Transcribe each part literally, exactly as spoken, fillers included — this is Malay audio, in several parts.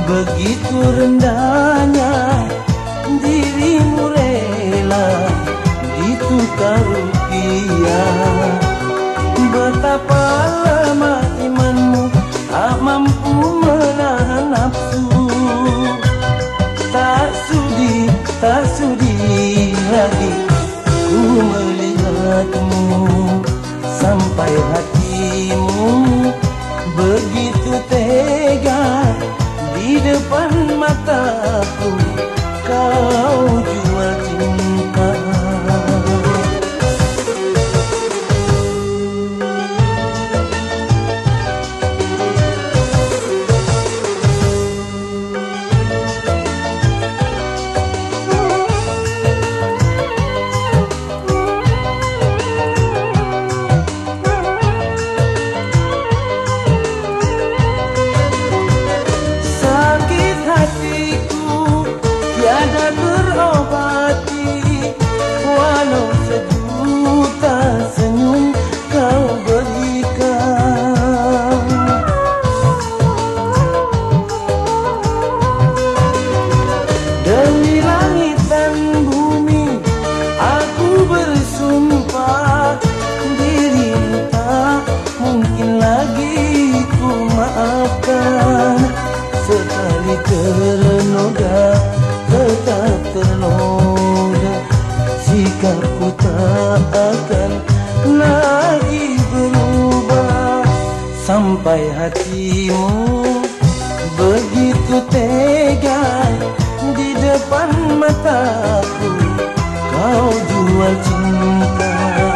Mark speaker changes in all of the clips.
Speaker 1: begitu rendahnya dirimu rela ditukar rupiah. Betapa lama imanmu tak mampu menahan nafsu. Tak sudi, tak sudi lagi ku melihatmu, sampai hatimu begitu tega di depan mataku kau jual cinta. Sekali ternoda, tetap ternoda, sikapku tak akan lagi berubah. Sampai hatimu begitu tega di depan mataku kau jual cinta.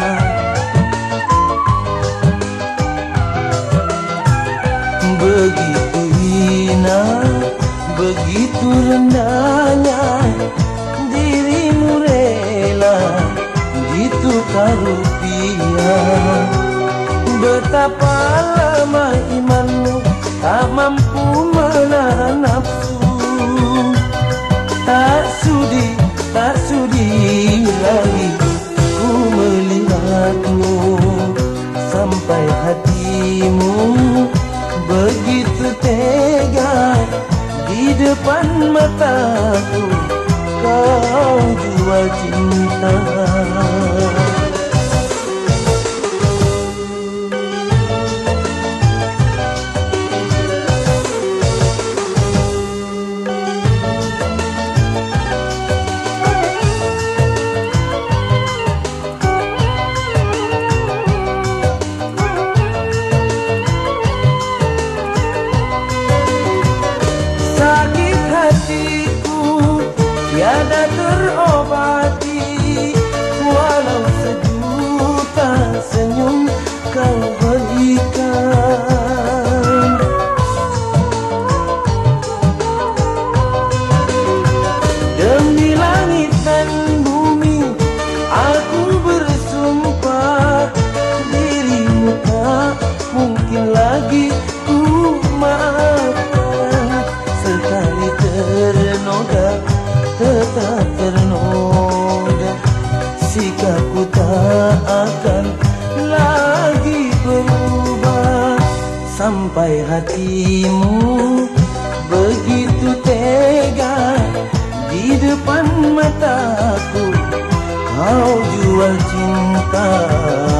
Speaker 1: Begitu hina, begitu rendahnya dirimu rela ditukar rupiah. Betapa lama imanmu tak mampu menahan nafsu. Tak sudi, tak sudi lagi ku melihatmu, sampai hatimu begitu tega di depan mataku kau jual cinta. Tiada terobati, walau sejuta senyum kau berikan. Demi langit dan bumi aku bersumpah, dirimu tak mungkin lagi ku maafkan. Sekali ternoda, tetap ternoda, sikapku tak akan lagi berubah. Sampai hatimu begitu tega di depan mataku kau jual cinta.